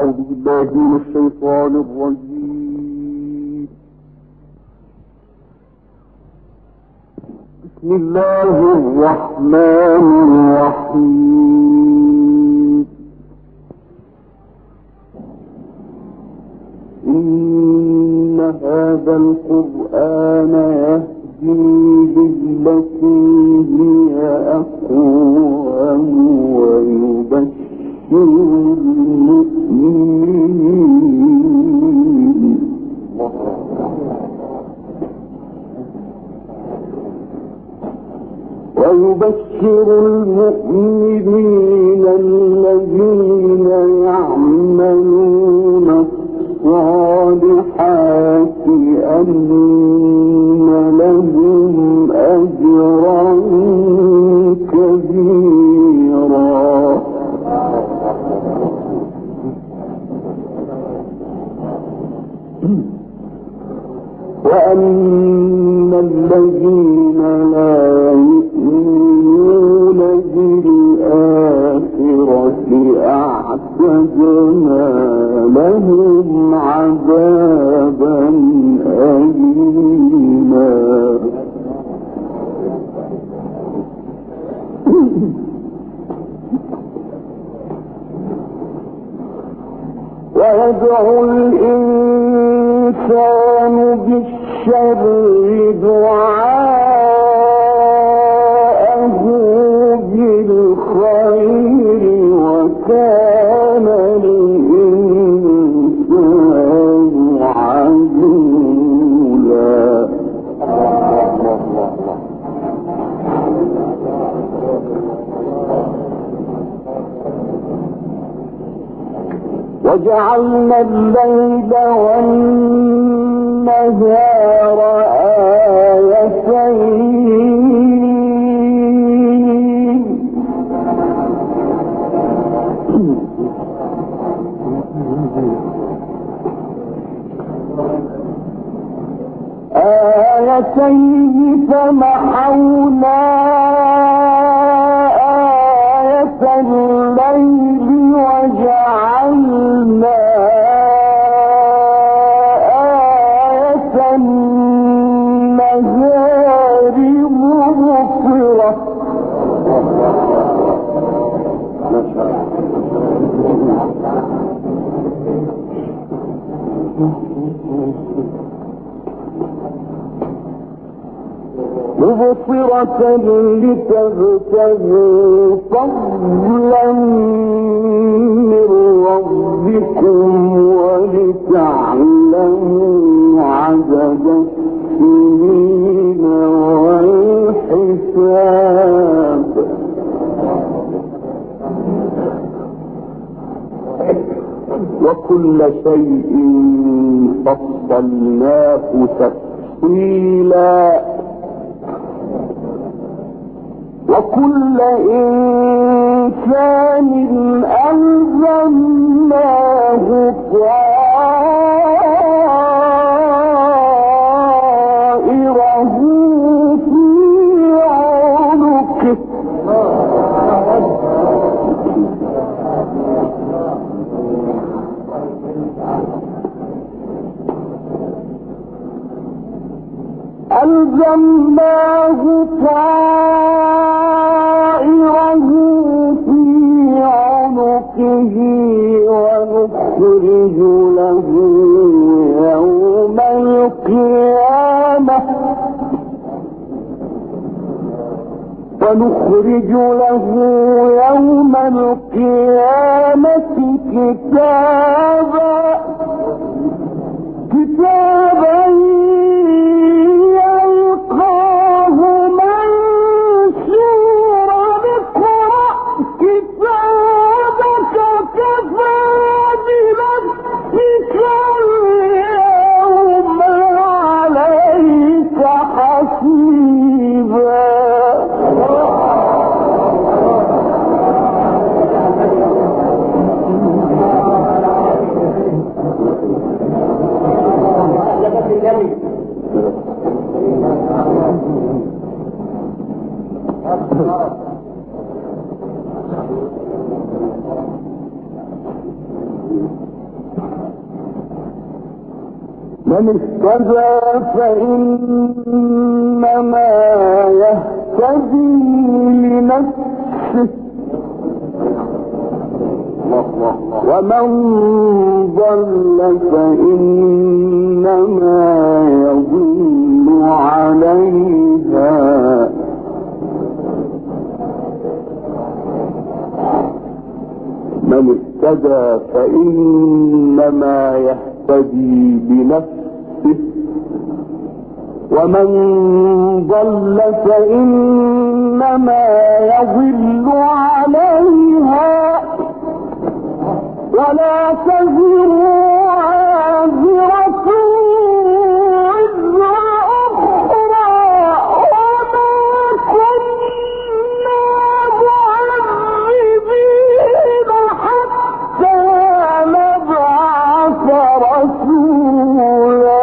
أعوذ بالله من الشيطان الرجيم. بسم الله الرحمن الرحيم. إن هذا القرآن يهدي للتي هي أقوم ويبشر المؤمنين الذين يعملون الصالحات أن لهم أجرا كبيرا. وأن الذين لا يؤمنون بالآخرة أعتدنا لهم عذابا أليما. ويدعو الإنسان بالشر دعاءه بالخير وكان الإنسان عجولا. وجعلنا الليل والنهار آيتين فمحونا آية الليل وجعلنا آية النهار مبصرة. مبصرة لتبتغوا فضلا من ربكم ولتعلموا عدد السنين والحساب. وكل شيء فصلناه تفصيلا. وكل إنسان ألزمناه طائره في عنقه. ألزمناه طائره في عنقه ونخرج له يوم القيامة كتابا يلقاه منشورا. اقرأ كتابك كفى بنفسك اليوم عليك حسيبا. من اهتدى فإنما يهتدي لنفسه ومن ضل فإنما يضل عليها من اهتدى فإنما يهتدي بنفسه ومن ضل فإنما يضل عليها ولا تزر وازرة وزر أخرى وما كنا معذبين حتى نبعث رسولا.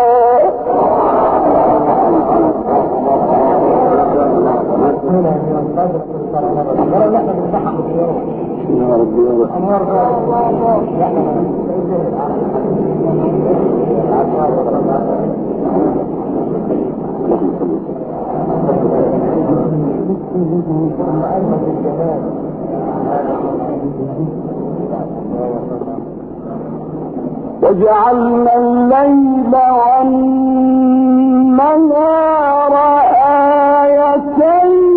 يا رب يا وجعلنا الليل والنهار آيتين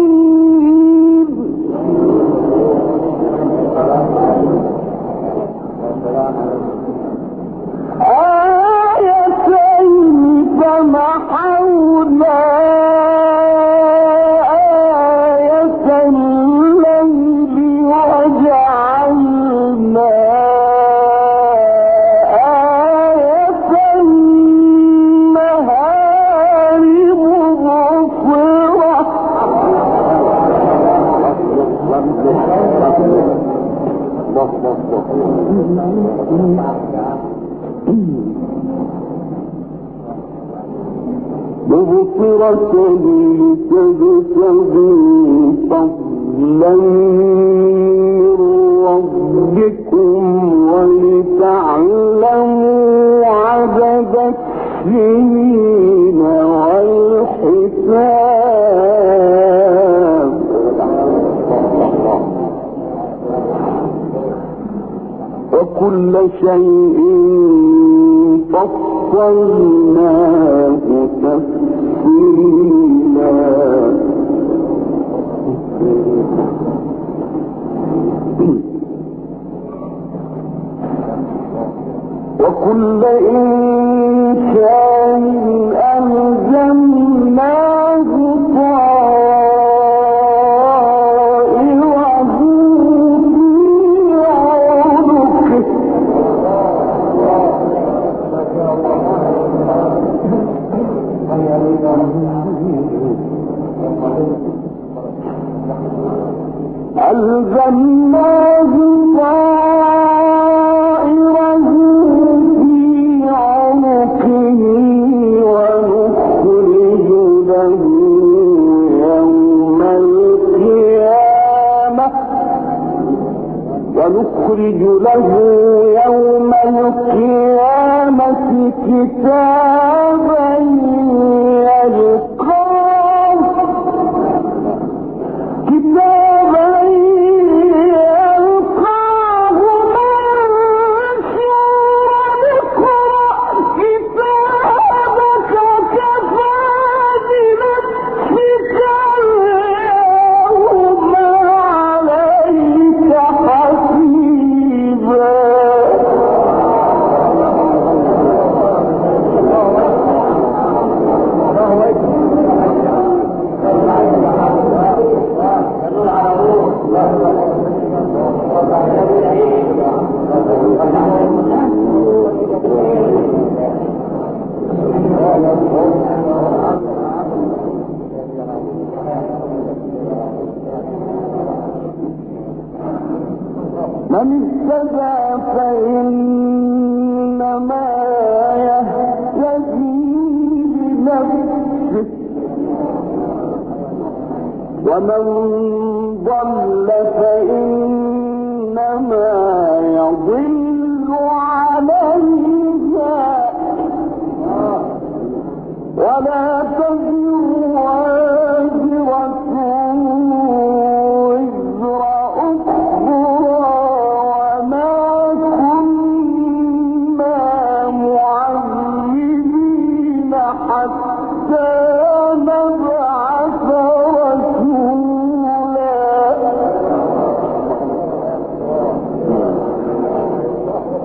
فمحونا آية الليل وجعلنا آية النهار مبصرة. مبصرة لتبتغوا فضلا من ربكم ولتعلموا عدد السنين والحساب وكل شيء فصلناه تفصيلا. وكل إنسان ألزمناه طائره في عنقه ألزمناه طائره في عنقه ونخرج له يوم القيامة كتابا يلقاه من اهتدى فإنما يهتدي لنفسه ومن ضل فإنما يضل عليها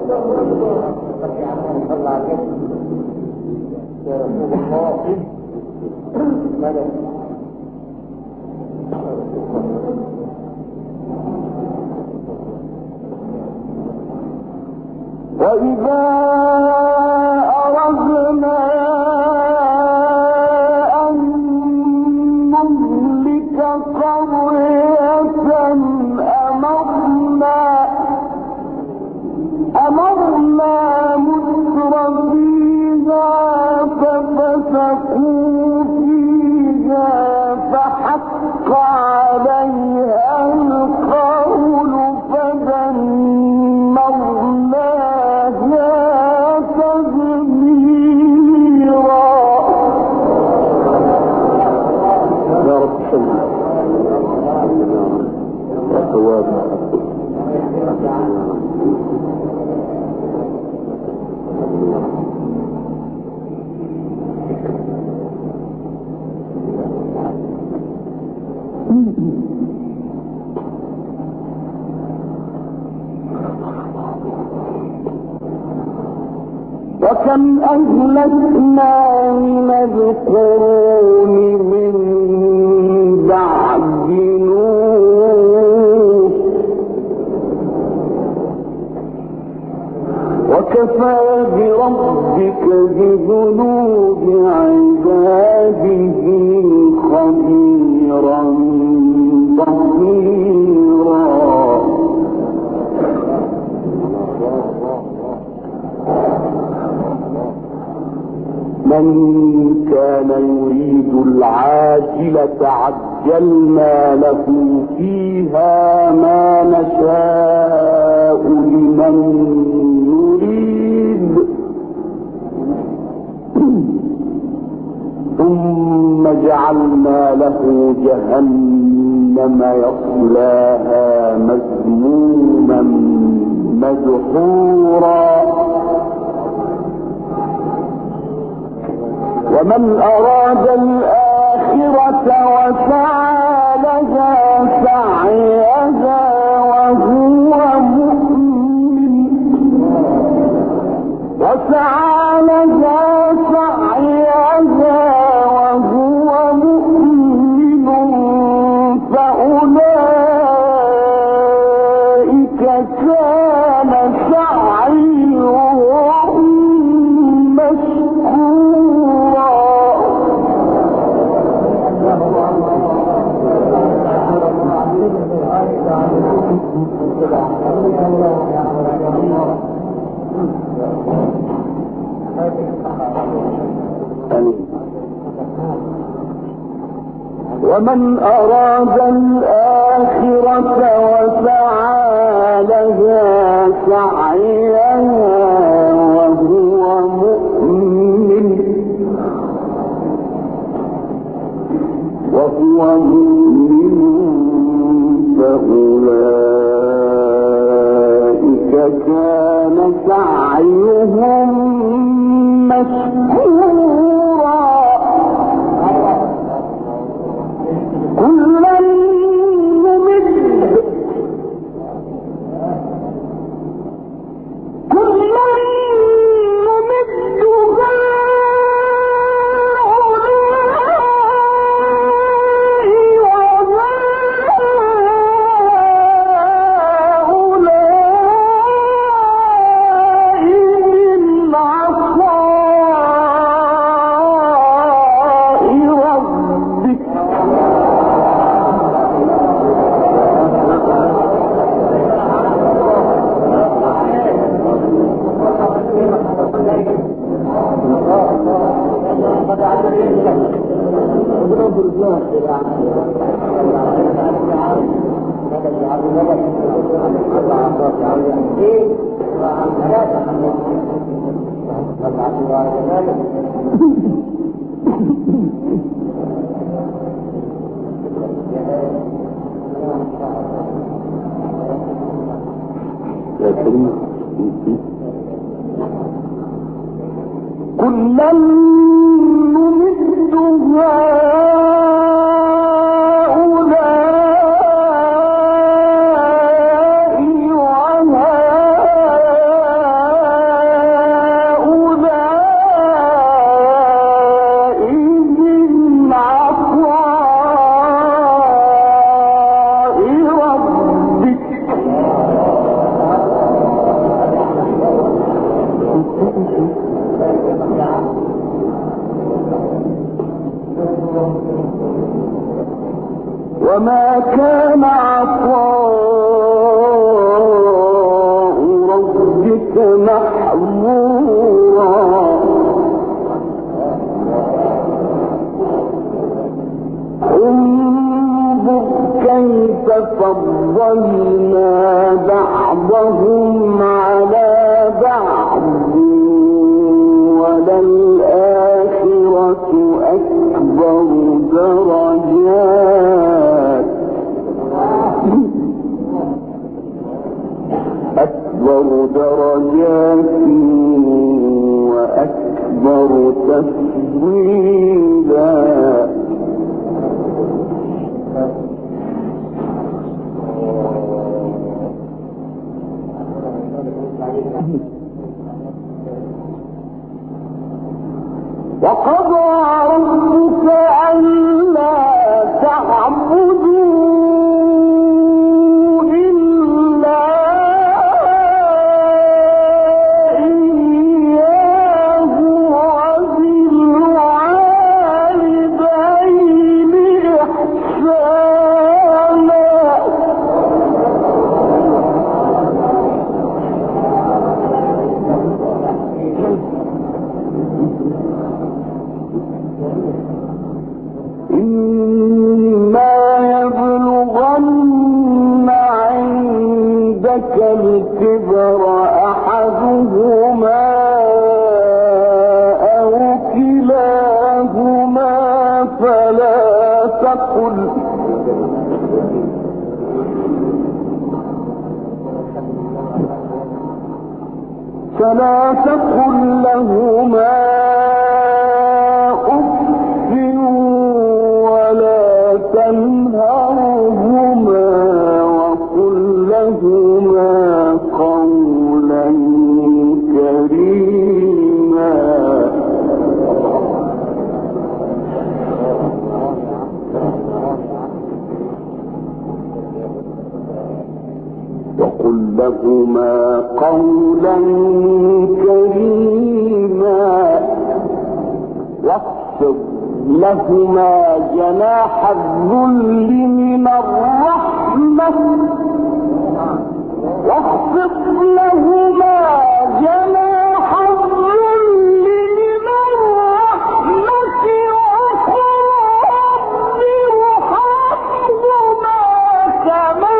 وإذا أردنا أن نهلك قرية أمرنا متر فيها ففسقوا فيها فحق عليها القول فدمرناها تدميرا. يا رب وكم أهلكنا من القرون من بعد نوح وكفى بربك بذنوب عباده خبيرا بصيرا. من كان يريد العاجلة عجلنا له فيها ما نشاء لمن نريد ثم جعلنا له جهنم يصلاها مذموما مدحورا. ومن أراد الآخرة وسعى لها سعيها وهو مؤمن فأولئك كان سعيهم مشكورا. ومن أراد الآخرة وسعى لها سعيها وهو مؤمن فأولئك كان سعيهم مشكورا. كلا نمد كلا نمد هؤلاء وهؤلاء وما كان عطاء ربك محظورا انظر كيف فضلنا بعضهم على بعض وللآخرة أكبر درجات وأكبر تفضيلا وقضى ربك ألا تعبدوا إلا إياه وبالوالدين إحسانا إما يبلغن عندك الكبر أحدهما أو كلاهما فلا تقل لهما تنهرهما وقل لهما قولا كريما وقل لهما قولا كريما واخفض لهما جناح الذل من الرحمة واخفض لهما جناح الذل من الرحمة وقل رب ارحمهما كما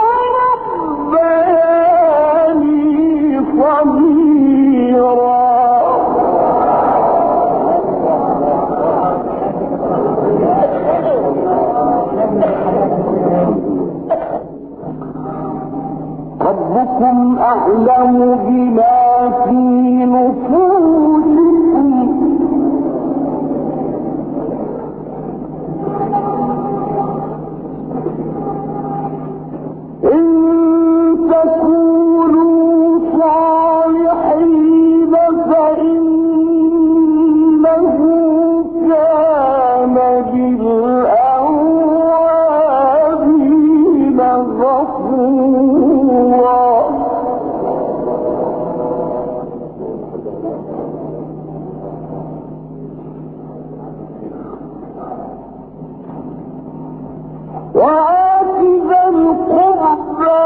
ربياني صغيرا ربكم أعلم بما في نفوسكم إن تكونوا صالحين فإنه كان بالأوابين غفورا وآت ذا القربى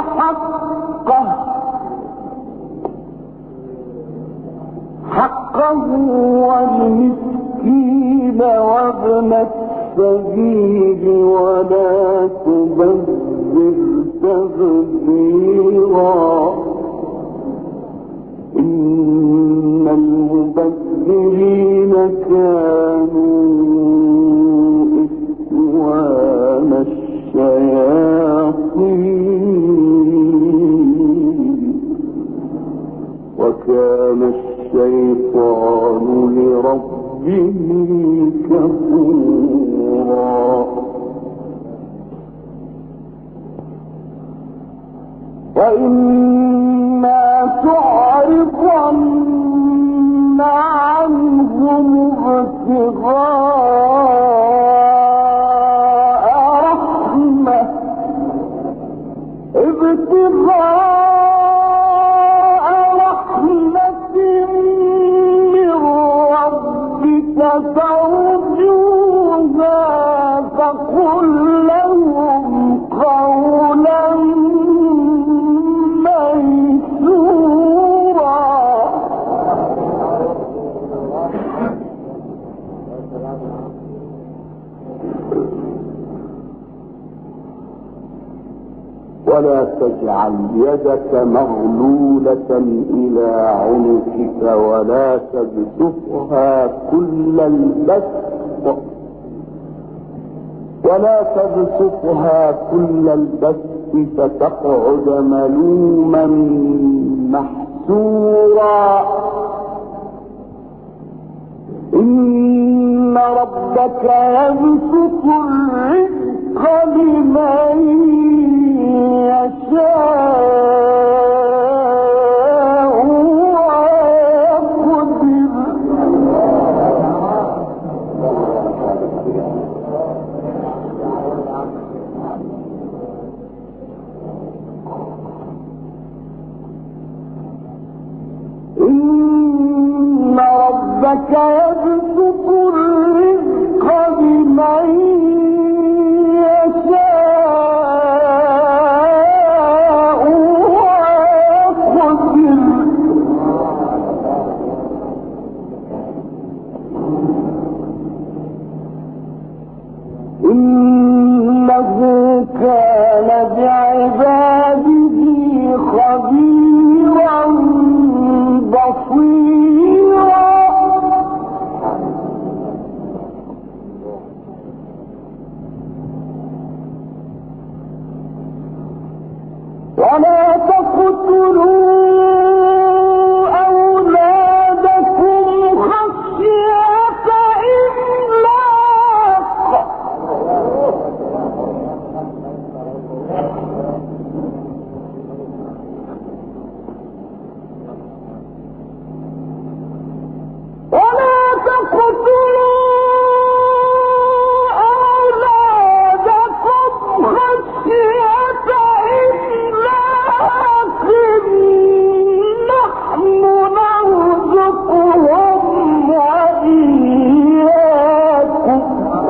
حقه والمسكين وابن السبيل ولا تبذر تبذيرا إن المبذرين كانوا إخوان الشياطين وكان الشيطان لربه كفورا وإما تعرضن عنهم ابتغاء رحمة ولا تجعل يدك مغلولة إلى عنقك ولا تبسطها كل البسط فتقعد ملوما محسورا. إن ربك يبسط الرزق لمن يشاء ويقدر. إن ربك يبسط الرزق لمن يشاء ويقدر. إنه كان بعباده خبيرا بصيرا. ولا تقتلوا أولادكم خشية إملاق. ولا تقتلوا أولادكم خشية إملاق. نحن نرزقهم وإياكم.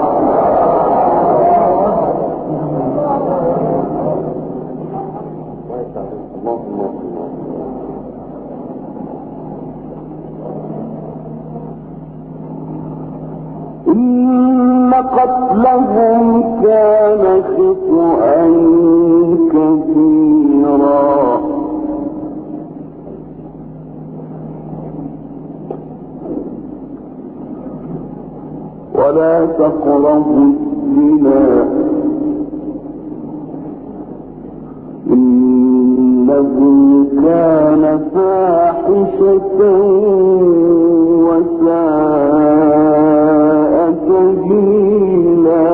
إن قتلهم كان خطأ كبيرا. ولا تقربوا الزنا إنه كان فاحشة وساء سبيلا.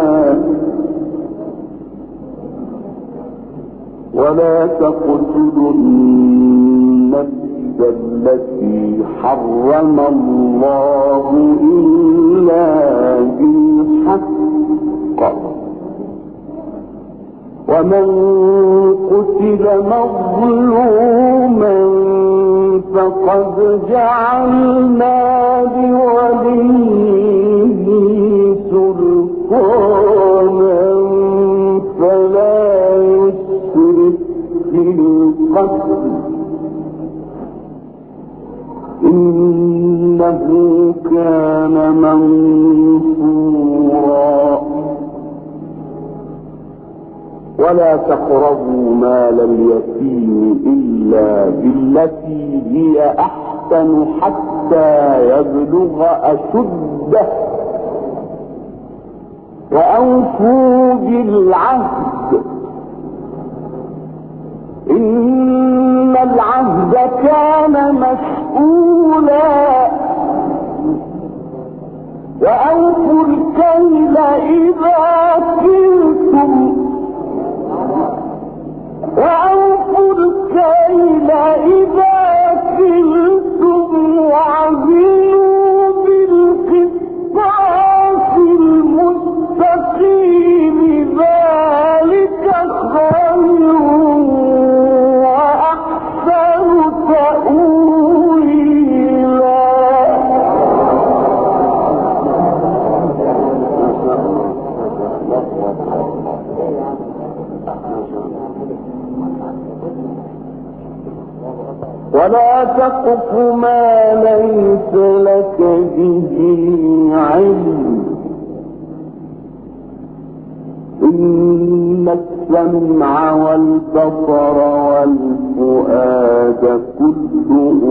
ولا تقتلوا النفس التي حرم الله إلا بالحق. ومن قتل مظلوما فقد جعلنا لوليه سلطانا فلا يسرف في القتل إنه كان منصورا. ولا تقربوا مال اليتيم إلا بالتي هي أحسن حتى يبلغ أشده. وأوفوا بالعهد إن العهد كان مسؤولا. وأوفوا الكيل إذا كلتم وعزلوا بالقسطاس المستقيم ذلك خير وأحسن تأويلا. ولا تقف ما ليس لك به علم إن إن السمع والبصر والفؤاد كل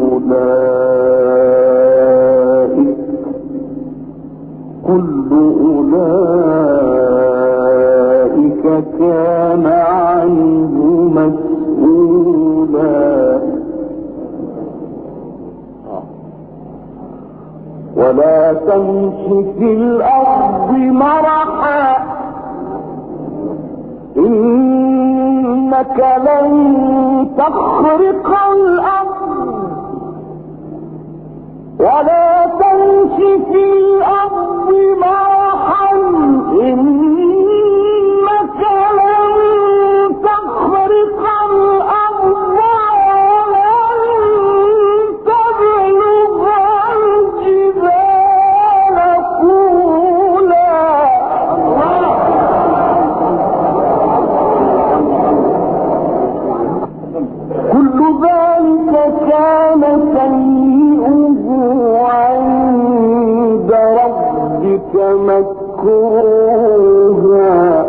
أولئك كان عنه مسؤولا ولا تمش في الأرض مرحا إنك لن تخرق الأرض ولا تمش في الأرض مرحا إنك لن تخرق الأرض ولن تبلغ الجبال طولا كل ذلك كان سيئه عند ربك مكروها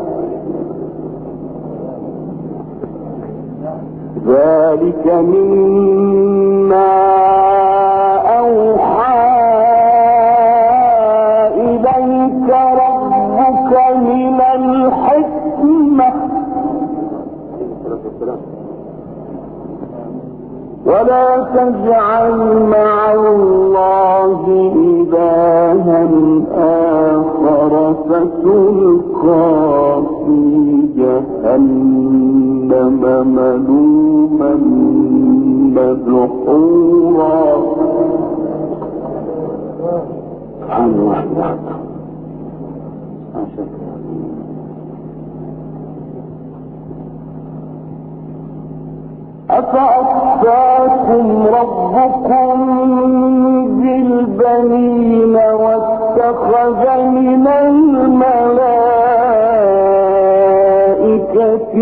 ذلك مما أوحى إليك ربك من الحكمة ولا تجعل مع الله إلها آخر فتلقى في جهنم ملوما مدحورا أفأصفاكم ربكم بالبنين واتخذ من الملائكة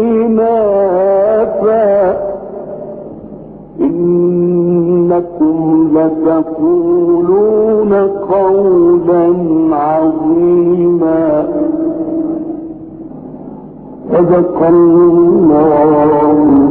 إناثا إنكم لتقولون قولا عظيما صدق الله